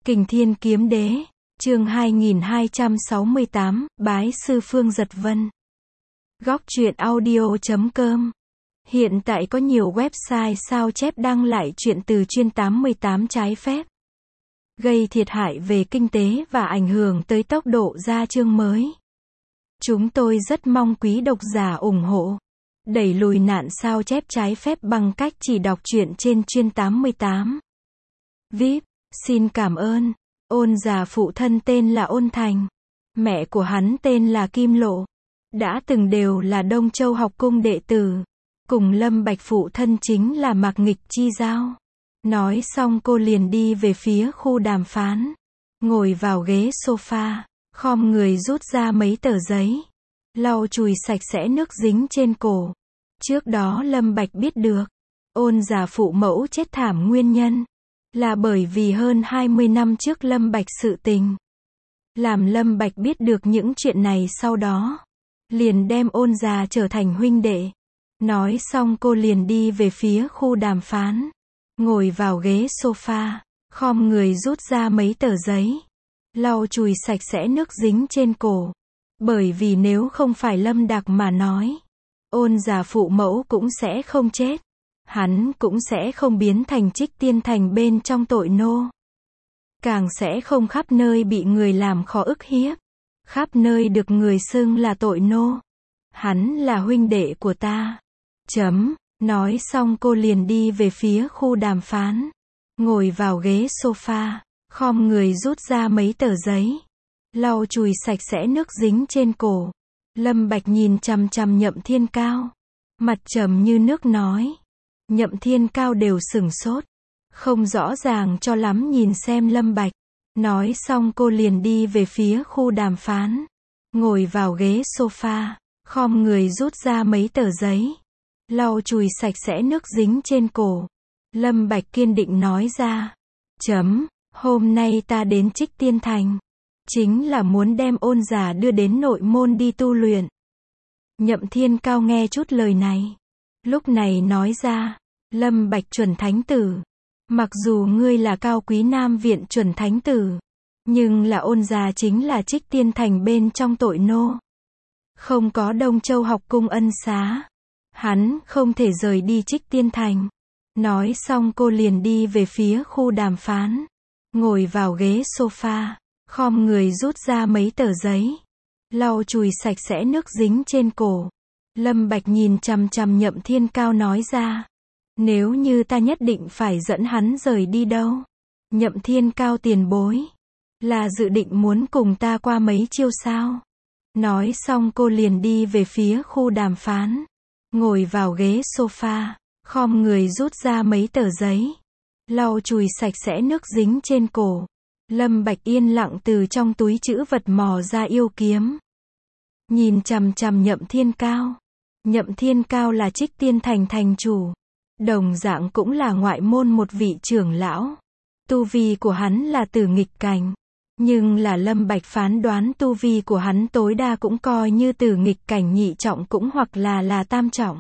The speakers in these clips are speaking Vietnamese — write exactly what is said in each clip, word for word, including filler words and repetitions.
Kình Thiên Kiếm Đế, chương hai nghìn hai trăm sáu mươi tám, bái sư Phương Dật Vân. Góc truyện audio chấm com. Hiện tại có nhiều website sao chép đăng lại truyện từ chuyên tám mươi tám trái phép, gây thiệt hại về kinh tế và ảnh hưởng tới tốc độ ra chương mới. Chúng tôi rất mong quý độc giả ủng hộ, đẩy lùi nạn sao chép trái phép bằng cách chỉ đọc truyện trên chuyên tám mươi tám. vê i pê, xin cảm ơn. Ôn già phụ thân tên là Ôn Thành, mẹ của hắn tên là Kim Lộ, đã từng đều là Đông Châu học cung đệ tử, cùng Lâm Bạch phụ thân chính là Mạc Nghịch Chi Giao. Nói xong cô liền đi về phía khu đàm phán, ngồi vào ghế sofa, khom người rút ra mấy tờ giấy, lau chùi sạch sẽ nước dính trên cổ. Trước đó Lâm Bạch biết được, Ôn già phụ mẫu chết thảm nguyên nhân là bởi vì hơn hai mươi năm trước Lâm Bạch sự tình. Làm Lâm Bạch biết được những chuyện này sau đó, liền đem Ôn già trở thành huynh đệ. Nói xong cô liền đi về phía khu đàm phán, ngồi vào ghế sofa, khom người rút ra mấy tờ giấy, lau chùi sạch sẽ nước dính trên cổ. Bởi vì nếu không phải Lâm Đạc mà nói, Ôn già phụ mẫu cũng sẽ không chết. Hắn cũng sẽ không biến thành Trích Tiên Thành bên trong tội nô, càng sẽ không khắp nơi bị người làm khó ức hiếp, khắp nơi được người xưng là tội nô. Hắn là huynh đệ của ta. Chấm. Nói xong cô liền đi về phía khu đàm phán, ngồi vào ghế sofa, khom người rút ra mấy tờ giấy, lau chùi sạch sẽ nước dính trên cổ. Lâm Bạch nhìn chằm chằm Nhậm Thiên Cao, mặt trầm như nước nói. Nhậm Thiên Cao đều sửng sốt, không rõ ràng cho lắm nhìn xem Lâm Bạch. Nói xong cô liền đi về phía khu đàm phán, ngồi vào ghế sofa, khom người rút ra mấy tờ giấy, lau chùi sạch sẽ nước dính trên cổ. Lâm Bạch kiên định nói ra. Chấm. Hôm nay ta đến Trích Tiên Thành, chính là muốn đem Ôn già đưa đến nội môn đi tu luyện. Nhậm Thiên Cao nghe chút lời này, lúc này nói ra. Lâm Bạch chuẩn thánh tử, mặc dù ngươi là cao quý Nam viện chuẩn thánh tử, nhưng là Ôn già chính là Trích Tiên Thành bên trong tội nô, không có Đông Châu học cung ân xá, hắn không thể rời đi Trích Tiên Thành. Nói xong cô liền đi về phía khu đàm phán, ngồi vào ghế sofa, khom người rút ra mấy tờ giấy, lau chùi sạch sẽ nước dính trên cổ. Lâm Bạch nhìn chằm chằm Nhậm Thiên Cao nói ra. Nếu như ta nhất định phải dẫn hắn rời đi đâu? Nhậm Thiên Cao tiền bối, là dự định muốn cùng ta qua mấy chiêu sao? Nói xong cô liền đi về phía khu đàm phán, ngồi vào ghế sofa, khom người rút ra mấy tờ giấy, lau chùi sạch sẽ nước dính trên cổ. Lâm Bạch yên lặng từ trong túi trữ vật mò ra yêu kiếm, nhìn chằm chằm Nhậm Thiên Cao. Nhậm Thiên Cao là Trích Tiên Thành thành chủ, đồng dạng cũng là ngoại môn một vị trưởng lão. Tu vi của hắn là tử nghịch cảnh, nhưng là Lâm Bạch phán đoán tu vi của hắn tối đa cũng coi như tử nghịch cảnh nhị trọng cũng hoặc là là tam trọng.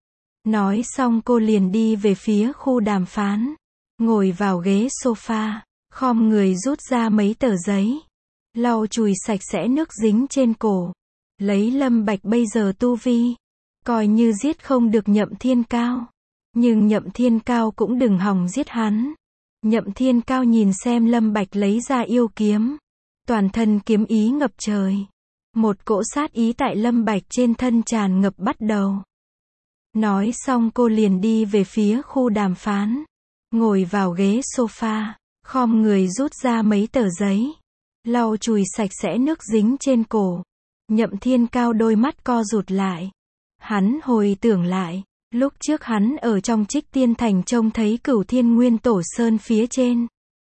Nói xong cô liền đi về phía khu đàm phán, ngồi vào ghế sofa, khom người rút ra mấy tờ giấy, lau chùi sạch sẽ nước dính trên cổ. Lấy Lâm Bạch bây giờ tu vi, coi như giết không được Nhậm Thiên Cao, nhưng Nhậm Thiên Cao cũng đừng hòng giết hắn. Nhậm Thiên Cao nhìn xem Lâm Bạch lấy ra yêu kiếm, toàn thân kiếm ý ngập trời, một cỗ sát ý tại Lâm Bạch trên thân tràn ngập bắt đầu. Nói xong cô liền đi về phía khu đàm phán, ngồi vào ghế sofa, khom người rút ra mấy tờ giấy, lau chùi sạch sẽ nước dính trên cổ. Nhậm Thiên Cao đôi mắt co rụt lại, hắn hồi tưởng lại, lúc trước hắn ở trong Trích Tiên Thành trông thấy Cửu Thiên Nguyên Tổ Sơn phía trên,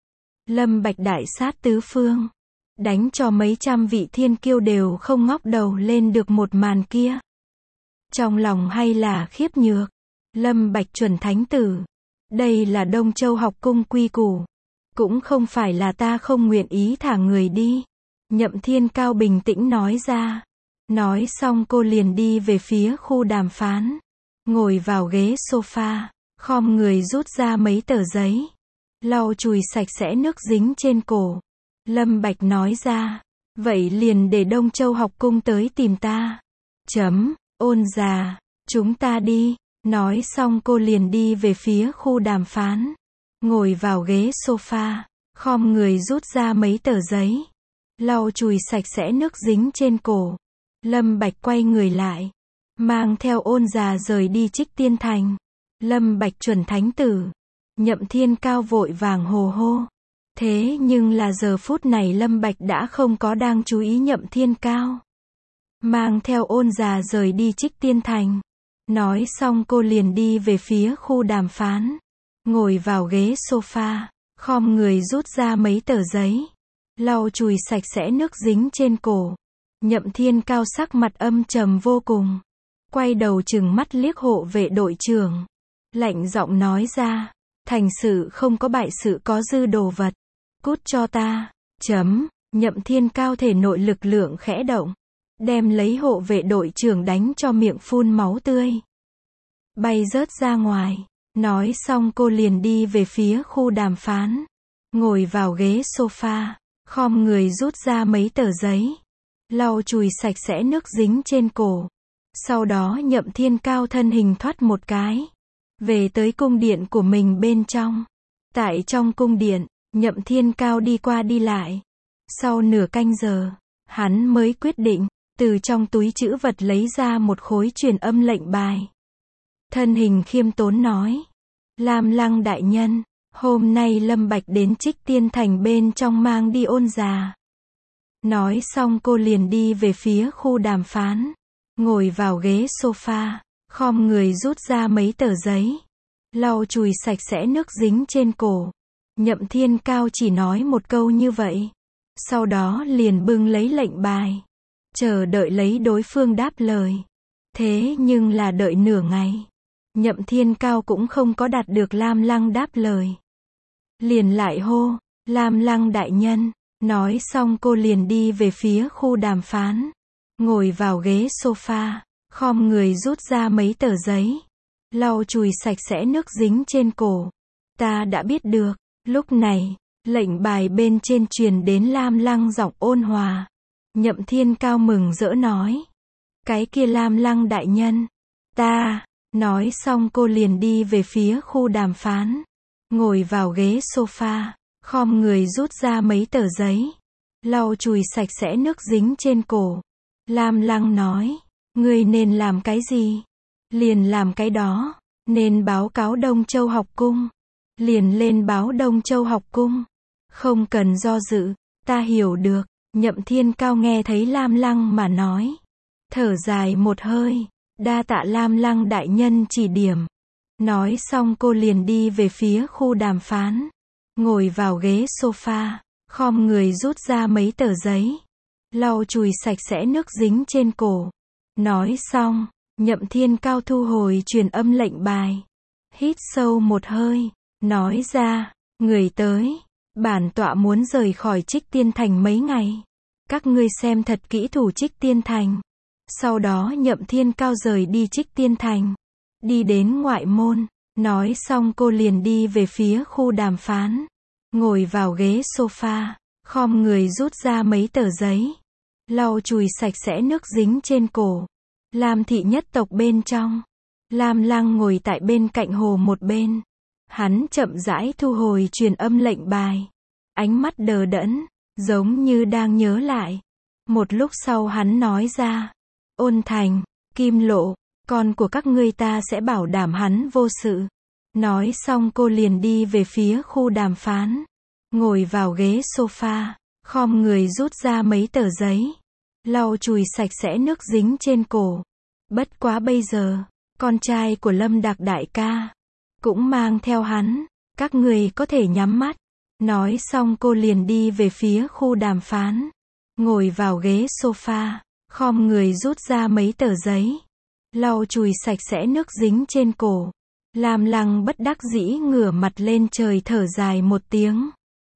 Lâm Bạch đại sát tứ phương, đánh cho mấy trăm vị thiên kiêu đều không ngóc đầu lên được một màn kia. Trong lòng hay là khiếp nhược. Lâm Bạch chuẩn thánh tử, đây là Đông Châu học cung quy củ, cũng không phải là ta không nguyện ý thả người đi. Nhậm Thiên Cao bình tĩnh nói ra. Nói xong cô liền đi về phía khu đàm phán, ngồi vào ghế sofa, khom người rút ra mấy tờ giấy, lau chùi sạch sẽ nước dính trên cổ. Lâm Bạch nói ra, vậy liền để Đông Châu học cung tới tìm ta. Chấm, Ôn già, chúng ta đi. Nói xong cô liền đi về phía khu đàm phán. Ngồi vào ghế sofa, khom người rút ra mấy tờ giấy. Lau chùi sạch sẽ nước dính trên cổ. Lâm Bạch quay người lại, mang theo Ôn già rời đi Trích Tiên Thành. Lâm Bạch chuẩn thánh tử. Nhậm Thiên Cao vội vàng hồ hô. Thế nhưng là giờ phút này Lâm Bạch đã không có đang chú ý Nhậm Thiên Cao. Mang theo Ôn già rời đi Trích Tiên Thành. Nói xong cô liền đi về phía khu đàm phán. Ngồi vào ghế sofa, khom người rút ra mấy tờ giấy. Lau chùi sạch sẽ nước dính trên cổ. Nhậm Thiên Cao sắc mặt âm trầm vô cùng. Quay đầu chừng mắt liếc hộ vệ đội trưởng. Lạnh giọng nói ra, thành sự không có bại sự có dư đồ vật. Cút cho ta. Chấm, Nhậm Thiên Cao thể nội lực lượng khẽ động. Đem lấy hộ vệ đội trưởng đánh cho miệng phun máu tươi. Bay rớt ra ngoài. Nói xong cô liền đi về phía khu đàm phán. Ngồi vào ghế sofa, khom người rút ra mấy tờ giấy. Lau chùi sạch sẽ nước dính trên cổ. Sau đó Nhậm Thiên Cao thân hình thoát một cái. Về tới cung điện của mình bên trong. Tại trong cung điện, Nhậm Thiên Cao đi qua đi lại. Sau nửa canh giờ, hắn mới quyết định, từ trong túi trữ vật lấy ra một khối truyền âm lệnh bài. Thân hình khiêm tốn nói, Lam Lăng đại nhân, hôm nay Lâm Bạch đến Trích Tiên Thành bên trong mang đi Ôn già. Nói xong cô liền đi về phía khu đàm phán. Ngồi vào ghế sofa, khom người rút ra mấy tờ giấy. Lau chùi sạch sẽ nước dính trên cổ. Nhậm Thiên Cao chỉ nói một câu như vậy. Sau đó liền bưng lấy lệnh bài. Chờ đợi lấy đối phương đáp lời. Thế nhưng là đợi nửa ngày. Nhậm Thiên Cao cũng không có đạt được Lam Lăng đáp lời. Liền lại hô, Lam Lăng đại nhân. Nói xong cô liền đi về phía khu đàm phán. Ngồi vào ghế sofa, khom người rút ra mấy tờ giấy. Lau chùi sạch sẽ nước dính trên cổ. Ta đã biết được. Lúc này, lệnh bài bên trên truyền đến Lam Lăng giọng ôn hòa. Nhậm Thiên Cao mừng rỡ nói. Cái kia Lam Lăng đại nhân. Ta. Nói xong cô liền đi về phía khu đàm phán. Ngồi vào ghế sofa, khom người rút ra mấy tờ giấy. Lau chùi sạch sẽ nước dính trên cổ. Lam Lăng nói. Ngươi nên làm cái gì? Liền làm cái đó. Nên báo cáo Đông Châu học cung. Liền lên báo Đông Châu học cung. Không cần do dự. Ta hiểu được. Nhậm Thiên Cao nghe thấy Lam Lăng mà nói. Thở dài một hơi. Đa tạ Lam Lăng đại nhân chỉ điểm. Nói xong cô liền đi về phía khu đàm phán. Ngồi vào ghế sofa, khom người rút ra mấy tờ giấy. Lau chùi sạch sẽ nước dính trên cổ. Nói xong, Nhậm Thiên Cao thu hồi truyền âm lệnh bài. Hít sâu một hơi, nói ra, người tới, bản tọa muốn rời khỏi Trích Tiên Thành mấy ngày. Các ngươi xem thật kỹ thủ Trích Tiên Thành. Sau đó Nhậm Thiên Cao rời đi Trích Tiên Thành. Đi đến ngoại môn. Nói xong cô liền đi về phía khu đàm phán. Ngồi vào ghế sofa, khom người rút ra mấy tờ giấy. Lau chùi sạch sẽ nước dính trên cổ. Lam thị nhất tộc bên trong. Lam Lăng ngồi tại bên cạnh hồ một bên. Hắn chậm rãi thu hồi truyền âm lệnh bài. Ánh mắt đờ đẫn, giống như đang nhớ lại. Một lúc sau hắn nói ra. Ôn Thành, Kim Lộ, con của các ngươi ta sẽ bảo đảm hắn vô sự. Nói xong cô liền đi về phía khu đàm phán. Ngồi vào ghế sofa, khom người rút ra mấy tờ giấy. Lau chùi sạch sẽ nước dính trên cổ. Bất quá bây giờ, con trai của Lâm Đạc đại ca cũng mang theo hắn. Các người có thể nhắm mắt. Nói xong cô liền đi về phía khu đàm phán. Ngồi vào ghế sofa, khom người rút ra mấy tờ giấy. Lau chùi sạch sẽ nước dính trên cổ. Lam Lăng bất đắc dĩ ngửa mặt lên trời thở dài một tiếng.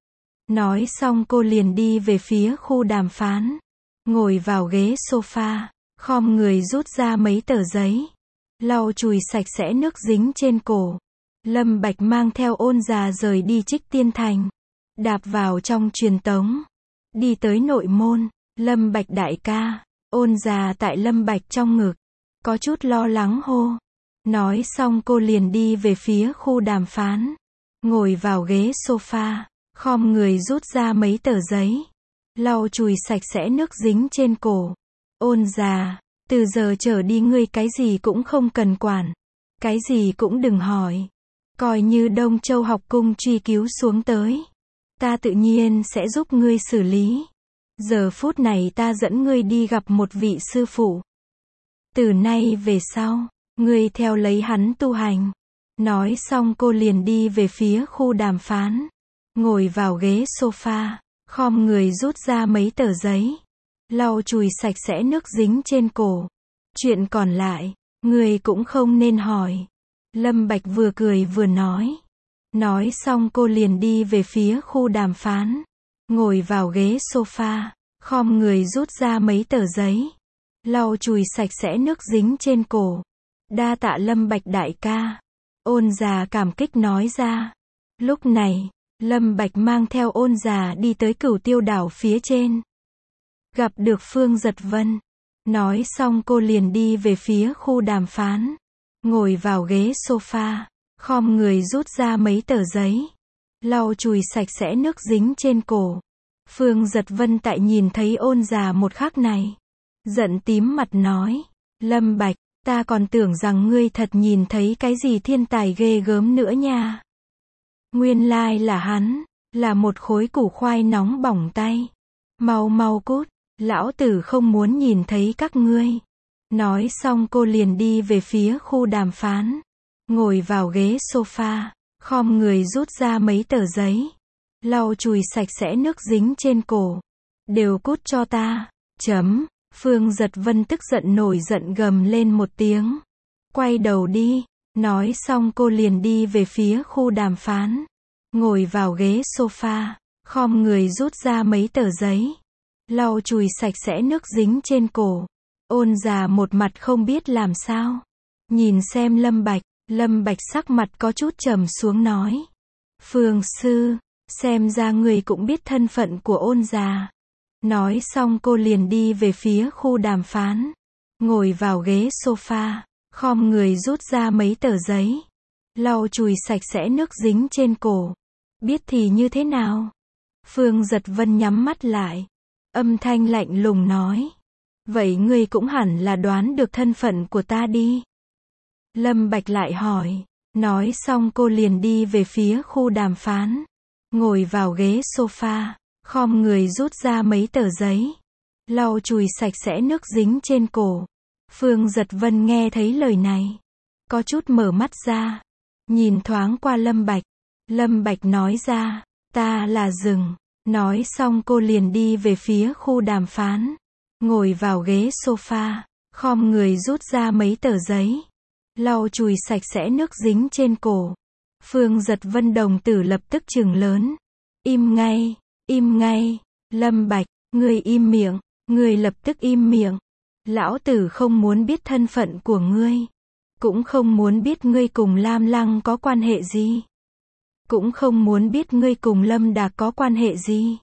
Nói xong cô liền đi về phía khu đàm phán. Ngồi vào ghế sofa, khom người rút ra mấy tờ giấy. Lau chùi sạch sẽ nước dính trên cổ. Lâm Bạch mang theo Ôn Già rời đi Trích Tiên Thành. Đạp vào trong truyền tống. Đi tới nội môn. Lâm Bạch đại ca. Ôn Già tại Lâm Bạch trong ngực. Có chút lo lắng hô. Nói xong cô liền đi về phía khu đàm phán. Ngồi vào ghế sofa. Khom người rút ra mấy tờ giấy. Lau chùi sạch sẽ nước dính trên cổ. Ôn Già. Từ giờ trở đi ngươi cái gì cũng không cần quản. Cái gì cũng đừng hỏi. Coi như Đông Châu học cung truy cứu xuống tới. Ta tự nhiên sẽ giúp ngươi xử lý. Giờ phút này ta dẫn ngươi đi gặp một vị sư phụ. Từ nay về sau, ngươi theo lấy hắn tu hành. Nói xong cô liền đi về phía khu đàm phán. Ngồi vào ghế sofa, khom người rút ra mấy tờ giấy. Lau chùi sạch sẽ nước dính trên cổ. Chuyện còn lại, ngươi cũng không nên hỏi. Lâm Bạch vừa cười vừa nói. Nói xong cô liền đi về phía khu đàm phán. Ngồi vào ghế sofa, khom người rút ra mấy tờ giấy. Lau chùi sạch sẽ nước dính trên cổ. Đa tạ Lâm Bạch đại ca. Ôn Già cảm kích nói ra. Lúc này, Lâm Bạch mang theo Ôn Già đi tới Cửu Tiêu đảo phía trên. Gặp được Phương Giật Vân. Nói xong cô liền đi về phía khu đàm phán. Ngồi vào ghế sofa, khom người rút ra mấy tờ giấy. Lau chùi sạch sẽ nước dính trên cổ. Phương Giật Vân tại nhìn thấy Ôn Già một khắc này. Giận tím mặt nói. Lâm Bạch, ta còn tưởng rằng ngươi thật nhìn thấy cái gì thiên tài ghê gớm nữa nha. Nguyên lai là hắn, là một khối củ khoai nóng bỏng tay. Mau mau cút, lão tử không muốn nhìn thấy các ngươi. Nói xong cô liền đi về phía khu đàm phán. Ngồi vào ghế sofa, khom người rút ra mấy tờ giấy. Lau chùi sạch sẽ nước dính trên cổ. Đều cút cho ta. Chấm. Phương Giật Vân tức giận nổi giận gầm lên một tiếng. Quay đầu đi. Nói xong cô liền đi về phía khu đàm phán. Ngồi vào ghế sofa, khom người rút ra mấy tờ giấy. Lau chùi sạch sẽ nước dính trên cổ. Ôn Già một mặt không biết làm sao. Nhìn xem Lâm Bạch, Lâm Bạch sắc mặt có chút trầm xuống nói. Phương sư, xem ra người cũng biết thân phận của Ôn Già. Nói xong cô liền đi về phía khu đàm phán. Ngồi vào ghế sofa, khom người rút ra mấy tờ giấy. Lau chùi sạch sẽ nước dính trên cổ. Biết thì như thế nào? Phương Giật Vân nhắm mắt lại. Âm thanh lạnh lùng nói. Vậy ngươi cũng hẳn là đoán được thân phận của ta đi. Lâm Bạch lại hỏi. Nói xong cô liền đi về phía khu đàm phán. Ngồi vào ghế sofa, khom người rút ra mấy tờ giấy. Lau chùi sạch sẽ nước dính trên cổ. Phương Giật Vân nghe thấy lời này. Có chút mở mắt ra. Nhìn thoáng qua Lâm Bạch. Lâm Bạch nói ra. Ta là rừng. Nói xong cô liền đi về phía khu đàm phán. Ngồi vào ghế sofa, khom người rút ra mấy tờ giấy. Lau chùi sạch sẽ nước dính trên cổ. Phương Giật Vân đồng tử lập tức trừng lớn. Im ngay, im ngay. Lâm Bạch, ngươi im miệng, ngươi lập tức im miệng. Lão tử không muốn biết thân phận của ngươi. Cũng không muốn biết ngươi cùng Lam Lăng có quan hệ gì. Cũng không muốn biết ngươi cùng Lâm Đạc có quan hệ gì.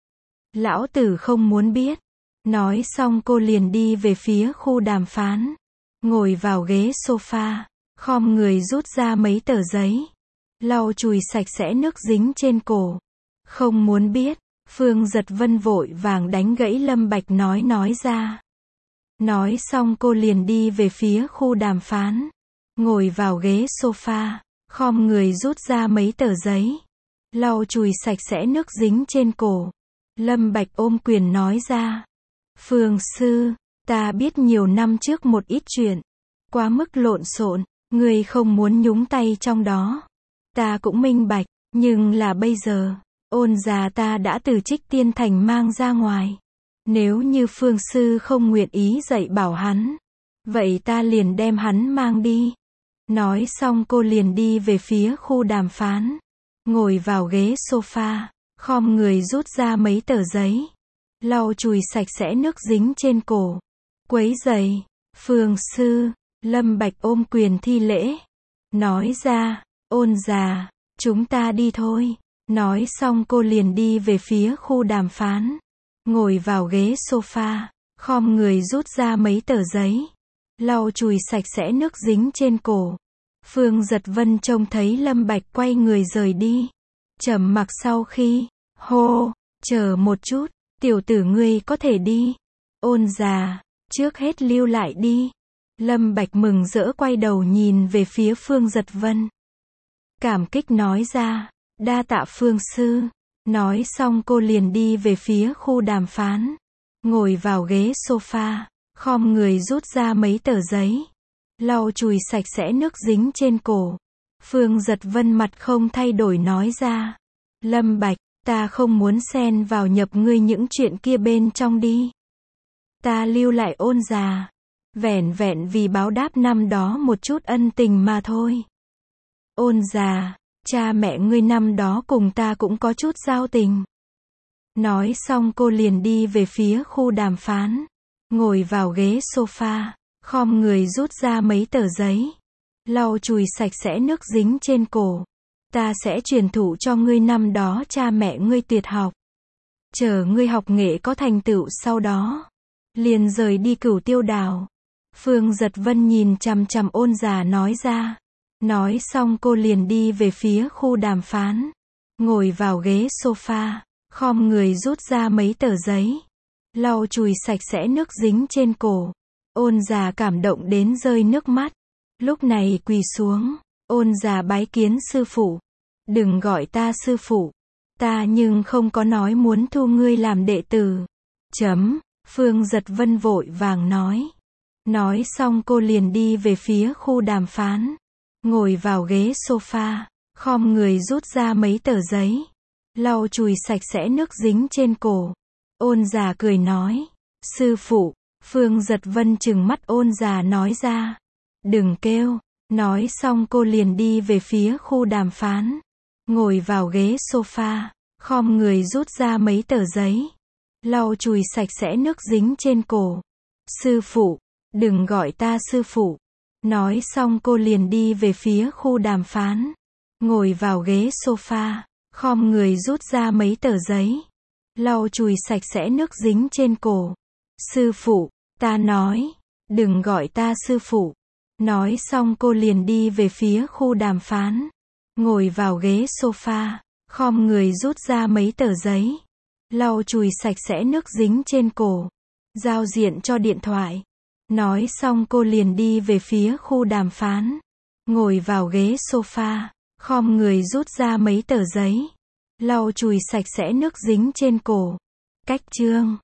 Lão tử không muốn biết. Nói xong cô liền đi về phía khu đàm phán. Ngồi vào ghế sofa, khom người rút ra mấy tờ giấy. Lau chùi sạch sẽ nước dính trên cổ. Không muốn biết. Phương Giật Vân vội vàng đánh gãy Lâm Bạch nói nói ra. Nói xong cô liền đi về phía khu đàm phán. Ngồi vào ghế sofa, khom người rút ra mấy tờ giấy. Lau chùi sạch sẽ nước dính trên cổ. Lâm Bạch ôm quyền nói ra. Phương sư, ta biết nhiều năm trước một ít chuyện. Quá mức lộn xộn, ngươi không muốn nhúng tay trong đó. Ta cũng minh bạch, nhưng là bây giờ, Ôn Già ta đã từ Trích Tiên Thành mang ra ngoài. Nếu như Phương sư không nguyện ý dạy bảo hắn, vậy ta liền đem hắn mang đi. Nói xong cô liền đi về phía khu đàm phán. Ngồi vào ghế sofa, khom người rút ra mấy tờ giấy. Lau chùi sạch sẽ nước dính trên cổ. Quấy giày. Phương sư. Lâm Bạch ôm quyền thi lễ. Nói ra. Ôn già, chúng ta đi thôi. Nói xong cô liền đi về phía khu đàm phán. Ngồi vào ghế sofa, khom người rút ra mấy tờ giấy. Lau chùi sạch sẽ nước dính trên cổ. Phương Giật Vân trông thấy Lâm Bạch quay người rời đi. Trầm mặc sau khi, hô, chờ một chút, tiểu tử ngươi có thể đi. Ôn già, trước hết lưu lại đi. Lâm Bạch mừng rỡ quay đầu nhìn về phía Phương Giật Vân. Cảm kích nói ra, đa tạ Phương sư. Nói xong cô liền đi về phía khu đàm phán. Ngồi vào ghế sofa, khom người rút ra mấy tờ giấy. Lau chùi sạch sẽ nước dính trên cổ. Phương Giật Vân mặt không thay đổi nói ra. Lâm Bạch, ta không muốn xen vào nhập ngươi những chuyện kia bên trong đi. Ta lưu lại ôn già. Vẻn vẹn vì báo đáp năm đó một chút ân tình mà thôi. Ôn già, cha mẹ ngươi năm đó cùng ta cũng có chút giao tình. Nói xong cô liền đi về phía khu đàm phán. Ngồi vào ghế sofa, khom người rút ra mấy tờ giấy. Lau chùi sạch sẽ nước dính trên cổ. Ta sẽ truyền thụ cho ngươi năm đó cha mẹ ngươi tuyệt học. Chờ ngươi học nghệ có thành tựu sau đó. Liền rời đi Cửu Tiêu Đảo. Phương Giật Vân nhìn chằm chằm ôn già nói ra. Nói xong cô liền đi về phía khu đàm phán. Ngồi vào ghế sofa, khom người rút ra mấy tờ giấy. Lau chùi sạch sẽ nước dính trên cổ. Ôn già cảm động đến rơi nước mắt. Lúc này quỳ xuống. Ôn già bái kiến sư phụ. Đừng gọi ta sư phụ. Ta nhưng không có nói muốn thu ngươi làm đệ tử. Chấm. Phương Giật Vân vội vàng nói. Nói xong cô liền đi về phía khu đàm phán. Ngồi vào ghế sofa, khom người rút ra mấy tờ giấy. Lau chùi sạch sẽ nước dính trên cổ. Ôn già cười nói. Sư phụ. Phương Giật Vân trừng mắt ôn già nói ra. Đừng kêu. Nói xong cô liền đi về phía khu đàm phán. Ngồi vào ghế sofa, khom người rút ra mấy tờ giấy. Lau chùi sạch sẽ nước dính trên cổ. Sư phụ. Đừng gọi ta sư phụ. Nói xong cô liền đi về phía khu đàm phán. Ngồi vào ghế sofa, khom người rút ra mấy tờ giấy. Lau chùi sạch sẽ nước dính trên cổ. Sư phụ, ta nói. Đừng gọi ta sư phụ. Nói xong cô liền đi về phía khu đàm phán. Ngồi vào ghế sofa, khom người rút ra mấy tờ giấy. Lau chùi sạch sẽ nước dính trên cổ. Giao diện cho điện thoại. Nói xong cô liền đi về phía khu đàm phán. Ngồi vào ghế sofa, khom người rút ra mấy tờ giấy. Lau chùi sạch sẽ nước dính trên cổ. Cách chương